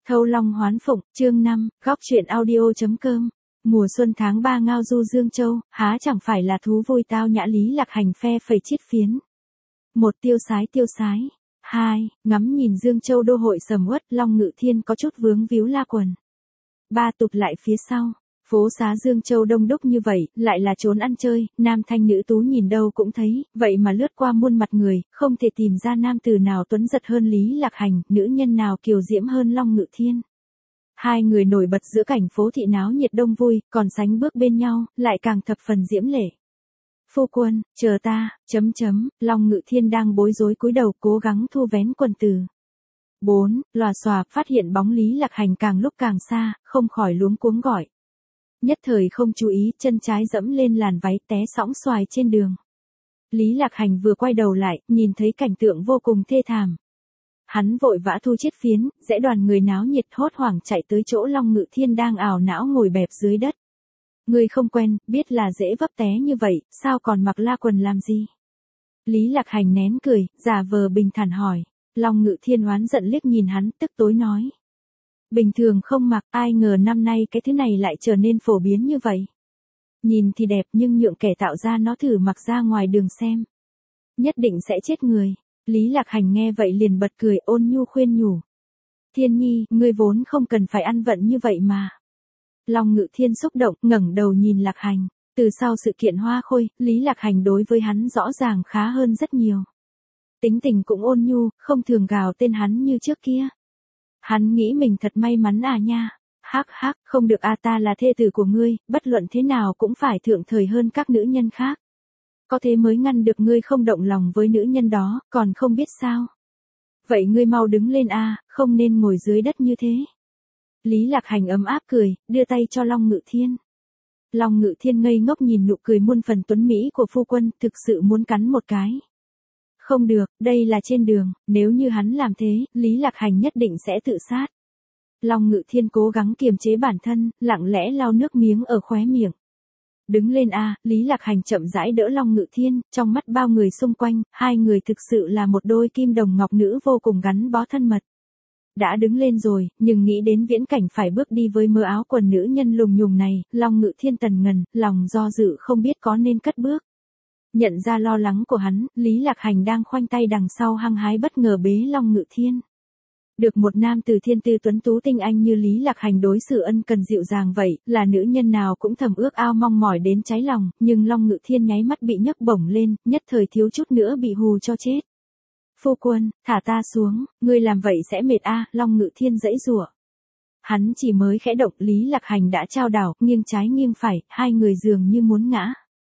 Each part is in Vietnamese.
Thâu Long Hoán Phụng, chương 5, góc truyện audio.com. Mùa xuân tháng 3 ngao du Dương Châu, há chẳng phải là thú vui tao nhã Lý Lạc Hành phe phẩy chít phiến. 1. Tiêu sái. 2. Ngắm nhìn Dương Châu đô hội sầm uất, Long Ngự Thiên có chút vướng víu la quần. 3. Tụt lại phía sau. Phố xá Dương Châu đông đúc như vậy, lại là trốn ăn chơi, nam thanh nữ tú nhìn đâu cũng thấy, vậy mà lướt qua muôn mặt người, không thể tìm ra nam tử nào tuấn giật hơn Lý Lạc Hành, nữ nhân nào kiều diễm hơn Long Ngự Thiên. Hai người nổi bật giữa cảnh phố thị náo nhiệt đông vui, còn sánh bước bên nhau, lại càng thập phần diễm lệ. Phu quân, chờ ta, Long Ngự Thiên đang bối rối cúi đầu cố gắng thu vén quần từ. 4. Lòa xòa, phát hiện bóng Lý Lạc Hành càng lúc càng xa, không khỏi luống cuống gọi. Nhất thời không chú ý, chân trái dẫm lên làn váy té sõng xoài trên đường. Lý Lạc Hành vừa quay đầu lại, nhìn thấy cảnh tượng vô cùng thê thảm. Hắn vội vã thu chiếc phiến, dãy đoàn người náo nhiệt hốt hoảng chạy tới chỗ Long Ngự Thiên đang ảo não ngồi bẹp dưới đất. Người không quen, biết là dễ vấp té như vậy, sao còn mặc la quần làm gì? Lý Lạc Hành nén cười, giả vờ bình thản hỏi. Long Ngự Thiên oán giận liếc nhìn hắn, tức tối nói. Bình thường không mặc, ai ngờ năm nay cái thứ này lại trở nên phổ biến như vậy. Nhìn thì đẹp nhưng nhượng kẻ tạo ra nó thử mặc ra ngoài đường xem. Nhất định sẽ chết người. Lý Lạc Hành nghe vậy liền bật cười ôn nhu khuyên nhủ. Thiên nhi, ngươi vốn không cần phải ăn vận như vậy mà. Long Ngự Thiên xúc động, ngẩng đầu nhìn Lạc Hành. Từ sau sự kiện hoa khôi, Lý Lạc Hành đối với hắn rõ ràng khá hơn rất nhiều. Tính tình cũng ôn nhu, không thường gào tên hắn như trước kia. Hắn nghĩ mình thật may mắn à nha. Hắc, không được ta là thê tử của ngươi, bất luận thế nào cũng phải thượng thời hơn các nữ nhân khác. Có thế mới ngăn được ngươi không động lòng với nữ nhân đó, còn không biết sao. Vậy ngươi mau đứng lên không nên ngồi dưới đất như thế. Lý Lạc Hành ấm áp cười, đưa tay cho Long Ngự Thiên. Long Ngự Thiên ngây ngốc nhìn nụ cười muôn phần tuấn mỹ của phu quân, thực sự muốn cắn một cái. Không được, đây là trên đường, nếu như hắn làm thế, Lý Lạc Hành nhất định sẽ tự sát. Long Ngự Thiên cố gắng kiềm chế bản thân, lặng lẽ lau nước miếng ở khóe miệng. Đứng lên Lý Lạc Hành chậm rãi đỡ Long Ngự Thiên, trong mắt bao người xung quanh, hai người thực sự là một đôi kim đồng ngọc nữ vô cùng gắn bó thân mật. Đã đứng lên rồi, nhưng nghĩ đến viễn cảnh phải bước đi với mớ áo quần nữ nhân lùng nhùng này, Long Ngự Thiên tần ngần, lòng do dự không biết có nên cất bước. Nhận ra lo lắng của hắn, Lý Lạc Hành đang khoanh tay đằng sau hăng hái bất ngờ bế Long Ngự Thiên. Được một nam từ thiên tư tuấn tú tinh anh như Lý Lạc Hành đối xử ân cần dịu dàng vậy, là nữ nhân nào cũng thầm ước ao mong mỏi đến cháy lòng, nhưng Long Ngự Thiên nháy mắt bị nhấc bổng lên, nhất thời thiếu chút nữa bị hù cho chết. Phu quân, thả ta xuống, ngươi làm vậy sẽ mệt Long Ngự Thiên giãy giụa. Hắn chỉ mới khẽ động, Lý Lạc Hành đã chao đảo, nghiêng trái nghiêng phải, hai người dường như muốn ngã.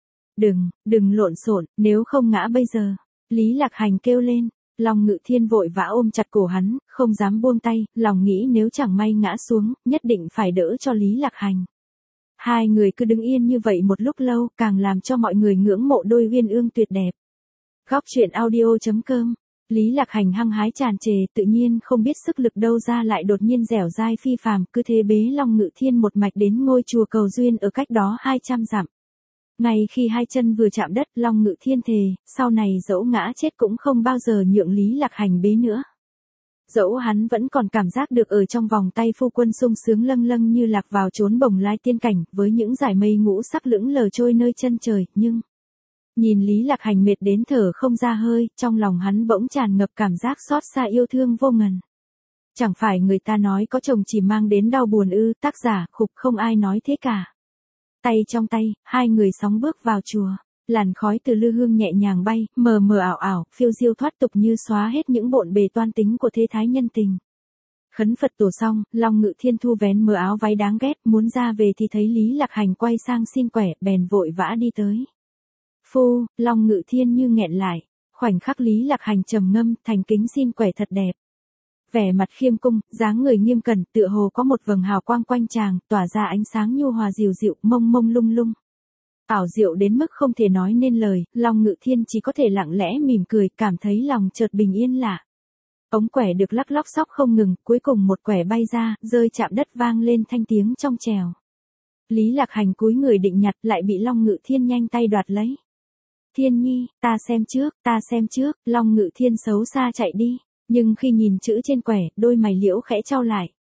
Đừng lộn xộn, nếu không ngã bây giờ. Lý Lạc Hành kêu lên. Long Ngự Thiên vội vã ôm chặt cổ hắn, không dám buông tay, lòng nghĩ nếu chẳng may ngã xuống, nhất định phải đỡ cho Lý Lạc Hành. Hai người cứ đứng yên như vậy một lúc lâu, càng làm cho mọi người ngưỡng mộ đôi uyên ương tuyệt đẹp. Góc truyện audio.com. Lý Lạc Hành hăng hái tràn trề, tự nhiên không biết sức lực đâu ra lại đột nhiên dẻo dai phi phàm, cứ thế bế Long Ngự Thiên một mạch đến ngôi chùa Cầu Duyên ở cách đó 200 dặm. Ngay khi hai chân vừa chạm đất, Long Ngự Thiên thề, sau này dẫu ngã chết cũng không bao giờ nhượng Lý Lạc Hành bế nữa. Dẫu hắn vẫn còn cảm giác được ở trong vòng tay phu quân sung sướng lâng lâng như lạc vào chốn bồng lai tiên cảnh, với những dải mây ngũ sắc lững lờ trôi nơi chân trời, nhưng nhìn Lý Lạc Hành mệt đến thở không ra hơi, trong lòng hắn bỗng tràn ngập cảm giác xót xa yêu thương vô ngần. Chẳng phải người ta nói có chồng chỉ mang đến đau buồn ư? Tác giả Khục không ai nói thế cả. Tay trong tay, hai người sóng bước vào chùa. Làn khói từ lư hương nhẹ nhàng bay, mờ mờ ảo ảo, phiêu diêu thoát tục như xóa hết những bộn bề toan tính của thế thái nhân tình. Khấn Phật tổ xong, Long Ngự Thiên thu vén mớ áo váy đáng ghét, muốn ra về thì thấy Lý Lạc Hành quay sang xin quẻ, bèn vội vã đi tới. Phu, Long Ngự Thiên như nghẹn lại. Khoảnh khắc Lý Lạc Hành trầm ngâm, thành kính xin quẻ thật đẹp. Vẻ mặt khiêm cung, dáng người nghiêm cẩn, tựa hồ có một vầng hào quang quanh chàng, tỏa ra ánh sáng nhu hòa dịu dịu, mông mông lung lung. Ảo diệu đến mức không thể nói nên lời, Long Ngự Thiên chỉ có thể lặng lẽ mỉm cười, cảm thấy lòng chợt bình yên lạ. Ống quẻ được lắc lóc xóc không ngừng, cuối cùng một quẻ bay ra, rơi chạm đất vang lên thanh tiếng trong trèo. Lý Lạc Hành cúi người định nhặt, lại bị Long Ngự Thiên nhanh tay đoạt lấy. Thiên nhi, ta xem trước, Long Ngự Thiên xấu xa chạy đi. Nhưng khi nhìn chữ trên quẻ, đôi mày liễu khẽ chau lại.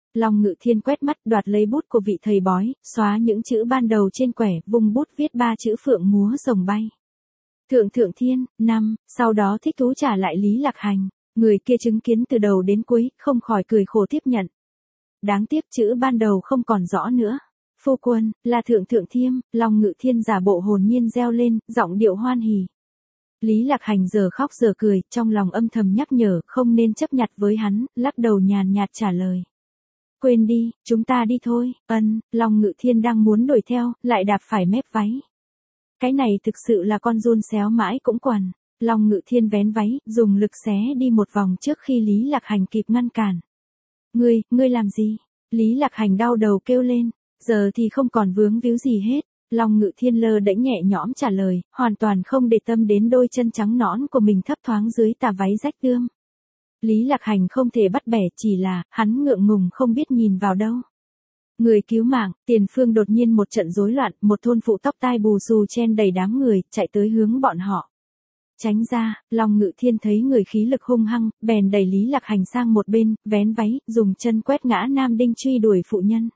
Long Ngự Thiên quét mắt đoạt lấy bút của vị thầy bói, xóa những chữ ban đầu trên quẻ, vung bút viết 3 chữ phượng múa rồng bay. Thượng Thượng Thiên, năm, sau đó thích thú trả lại Lý Lạc Hành. Người kia chứng kiến từ đầu đến cuối, không khỏi cười khổ tiếp nhận. Đáng tiếc chữ ban đầu không còn rõ nữa. Phu quân, là Thượng Thượng Thiêm, Long Ngự Thiên giả bộ hồn nhiên reo lên, giọng điệu hoan hỉ. Lý Lạc Hành giờ khóc giờ cười, trong lòng âm thầm nhắc nhở, không nên chấp nhặt với hắn, lắc đầu nhàn nhạt trả lời. Quên đi, chúng ta đi thôi. Long Ngự Thiên đang muốn đuổi theo, lại đạp phải mép váy. Cái này thực sự là con giun xéo mãi cũng quằn. Long Ngự Thiên vén váy, dùng lực xé đi một vòng trước khi Lý Lạc Hành kịp ngăn cản. Ngươi làm gì? Lý Lạc Hành đau đầu kêu lên, giờ thì không còn vướng víu gì hết. Long Ngự Thiên lơ đễnh nhẹ nhõm trả lời, hoàn toàn không để tâm đến đôi chân trắng nõn của mình thấp thoáng dưới tà váy rách tươm. Lý Lạc Hành không thể bắt bẻ, chỉ là, hắn ngượng ngùng không biết nhìn vào đâu. Người cứu mạng, tiền phương đột nhiên một trận rối loạn, một thôn phụ tóc tai bù xù chen đầy đám người, chạy tới hướng bọn họ. Tránh ra, Long Ngự Thiên thấy người khí lực hung hăng, bèn đẩy Lý Lạc Hành sang một bên, vén váy, dùng chân quét ngã nam đinh truy đuổi phụ nhân.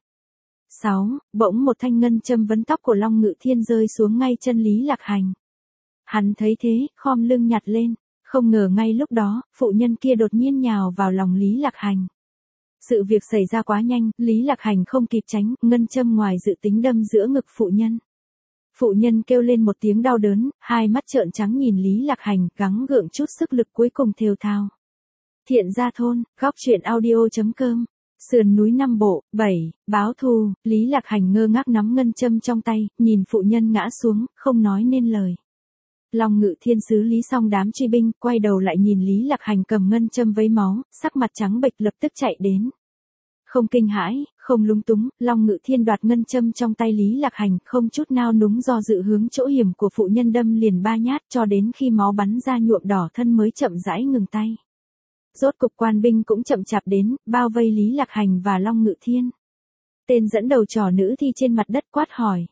6. Bỗng một thanh ngân châm vấn tóc của Long Ngự Thiên rơi xuống ngay chân Lý Lạc Hành. Hắn thấy thế, khom lưng nhặt lên, không ngờ ngay lúc đó, phụ nhân kia đột nhiên nhào vào lòng Lý Lạc Hành. Sự việc xảy ra quá nhanh, Lý Lạc Hành không kịp tránh, ngân châm ngoài dự tính đâm giữa ngực phụ nhân. Phụ nhân kêu lên một tiếng đau đớn, hai mắt trợn trắng nhìn Lý Lạc Hành, gắng gượng chút sức lực cuối cùng thều thào. Thiện Gia Thôn, góc truyện audio.com. Sườn núi Nam Bộ, 7, báo thù. Lý Lạc Hành ngơ ngác nắm ngân châm trong tay, nhìn phụ nhân ngã xuống, không nói nên lời. Long Ngự Thiên xử lý xong đám truy binh, quay đầu lại nhìn Lý Lạc Hành cầm ngân châm vấy máu, sắc mặt trắng bệch lập tức chạy đến. Không kinh hãi, không lúng túng, Long Ngự Thiên đoạt ngân châm trong tay Lý Lạc Hành, không chút nao núng do dự hướng chỗ hiểm của phụ nhân đâm liền 3 nhát cho đến khi máu bắn ra nhuộm đỏ thân mới chậm rãi ngừng tay. Rốt cục quan binh cũng chậm chạp đến, bao vây Lý Lạc Hành và Long Ngự Thiên. Tên dẫn đầu trò nữ thi trên mặt đất quát hỏi.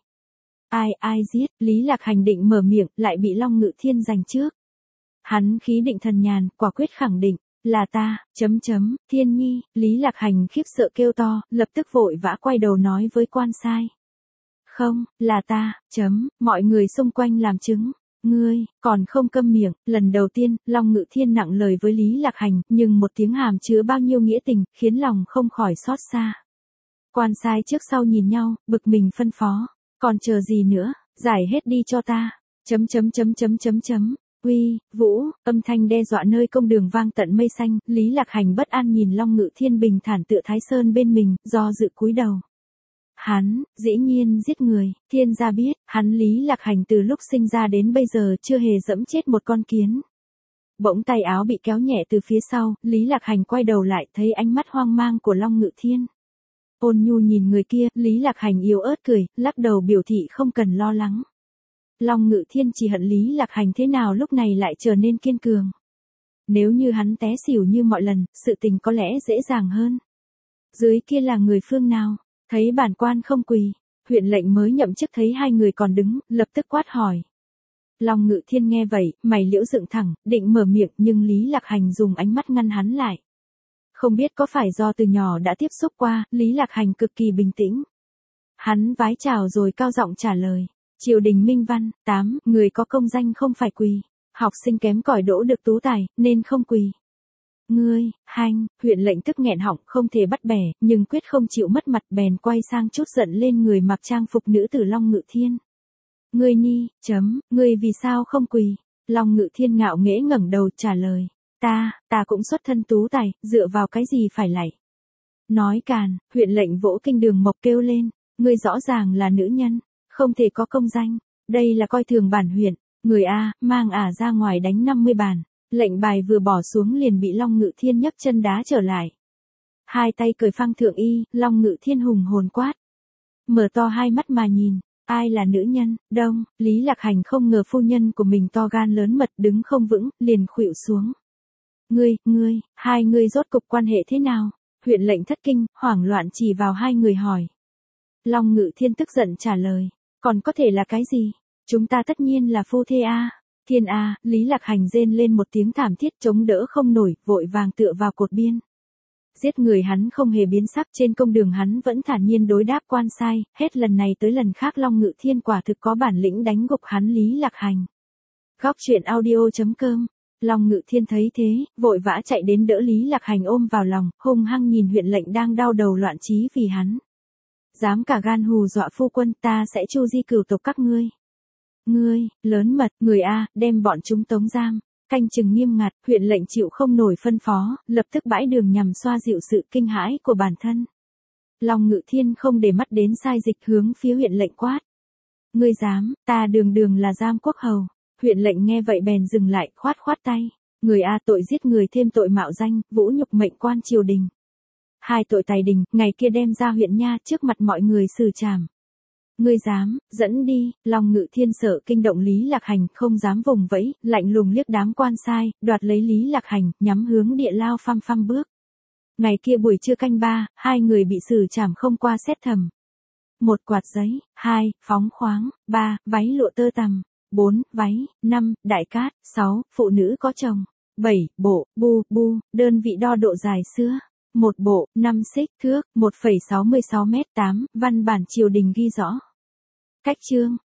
Ai giết? Lý Lạc Hành định mở miệng, lại bị Long Ngự Thiên giành trước. Hắn khí định thần nhàn, quả quyết khẳng định, là ta, Thiên Nhi. Lý Lạc Hành khiếp sợ kêu to, lập tức vội vã quay đầu nói với quan sai. Không, là ta, mọi người xung quanh làm chứng. Ngươi, còn không câm miệng. Lần đầu tiên, Long Ngự Thiên nặng lời với Lý Lạc Hành, nhưng một tiếng hàm chứa bao nhiêu nghĩa tình, khiến lòng không khỏi xót xa. Quan sai trước sau nhìn nhau, bực mình phân phó. Còn chờ gì nữa, giải hết đi cho ta. Uy, Vũ, âm thanh đe dọa nơi công đường vang tận mây xanh, Lý Lạc Hành bất an nhìn Long Ngự Thiên bình thản tựa Thái Sơn bên mình, do dự cúi đầu. Hắn, dĩ nhiên giết người, thiên gia biết, hắn Lý Lạc Hành từ lúc sinh ra đến bây giờ chưa hề dẫm chết một con kiến. Bỗng tay áo bị kéo nhẹ từ phía sau, Lý Lạc Hành quay đầu lại thấy ánh mắt hoang mang của Long Ngự Thiên. Ôn nhu nhìn người kia, Lý Lạc Hành yếu ớt cười, lắc đầu biểu thị không cần lo lắng. Long Ngự Thiên chỉ hận Lý Lạc Hành thế nào lúc này lại trở nên kiên cường. Nếu như hắn té xỉu như mọi lần, sự tình có lẽ dễ dàng hơn. Dưới kia là người phương nào? Thấy bản quan không quỳ, huyện lệnh mới nhậm chức thấy hai người còn đứng, lập tức quát hỏi. Long Ngự Thiên nghe vậy, mày liễu dựng thẳng, định mở miệng nhưng Lý Lạc Hành dùng ánh mắt ngăn hắn lại. Không biết có phải do từ nhỏ đã tiếp xúc qua, Lý Lạc Hành cực kỳ bình tĩnh. Hắn vái chào rồi cao giọng trả lời. Triều đình minh văn, 8, người có công danh không phải quỳ. Học sinh kém cỏi đỗ được tú tài, nên không quỳ. Ngươi, huyện lệnh tức nghẹn họng không thể bắt bẻ, nhưng quyết không chịu mất mặt bèn quay sang chút giận lên người mặc trang phục nữ tử Long Ngự Thiên. Ngươi ngươi vì sao không quỳ? Long Ngự Thiên ngạo nghễ ngẩng đầu trả lời. Ta cũng xuất thân tú tài, dựa vào cái gì phải lạy? Nói càn, huyện lệnh vỗ kinh đường mộc kêu lên. Ngươi rõ ràng là nữ nhân, không thể có công danh. Đây là coi thường bản huyện, người A, mang ả ra ngoài đánh 50 bàn. Lệnh bài vừa bỏ xuống liền bị Long Ngự Thiên nhấc chân đá trở lại. Hai tay cởi phang thượng y, Long Ngự Thiên hùng hồn quát. Mở to hai mắt mà nhìn, ai là nữ nhân? Đông, Lý Lạc Hành không ngờ phu nhân của mình to gan lớn mật đứng không vững, liền khuỵu xuống. Hai người rốt cục quan hệ thế nào? Huyện lệnh thất kinh, hoảng loạn chỉ vào hai người hỏi. Long Ngự Thiên tức giận trả lời. Còn có thể là cái gì? Chúng ta tất nhiên là phu thê a. Thiên a, Lý Lạc Hành rên lên một tiếng thảm thiết chống đỡ không nổi, vội vàng tựa vào cột biên. Giết người hắn không hề biến sắc, trên công đường hắn vẫn thản nhiên đối đáp quan sai, hết lần này tới lần khác Long Ngự Thiên quả thực có bản lĩnh đánh gục hắn Lý Lạc Hành. Góc truyện audio.com. Long Ngự Thiên thấy thế, vội vã chạy đến đỡ Lý Lạc Hành ôm vào lòng, hung hăng nhìn huyện lệnh đang đau đầu loạn trí vì hắn. Dám cả gan hù dọa phu quân, ta sẽ chu di cửu tộc các ngươi. Ngươi, lớn mật, người A, đem bọn chúng tống giam. Canh chừng nghiêm ngặt, huyện lệnh chịu không nổi phân phó, lập tức bãi đường nhằm xoa dịu sự kinh hãi của bản thân. Long Ngự Thiên không để mắt đến sai dịch hướng phía huyện lệnh quát. Ngươi dám, ta đường đường là giam quốc hầu. Huyện lệnh nghe vậy bèn dừng lại, khoát khoát tay. Người A, tội giết người thêm tội mạo danh, vũ nhục mệnh quan triều đình. Hai tội tài đình, ngày kia đem ra huyện nha trước mặt mọi người xử trảm. Ngươi dám, dẫn đi. Long Ngự Thiên sợ kinh động Lý Lạc Hành, không dám vùng vẫy, lạnh lùng liếc đám quan sai, đoạt lấy Lý Lạc Hành, nhắm hướng địa lao phăm phăm bước. Ngày kia buổi trưa canh 3, hai người bị xử trảm không qua xét thẩm. 1. Quạt giấy, 2. Phóng khoáng, 3. Váy lụa tơ tằm, 4. Váy, 5. Đại cát, 6. Phụ nữ có chồng, 7. Bộ, bu, đơn vị đo độ dài sữa. 1 bộ, 5 xích thước, 1,66 m. 8. Văn bản triều đình ghi rõ. Cách chương.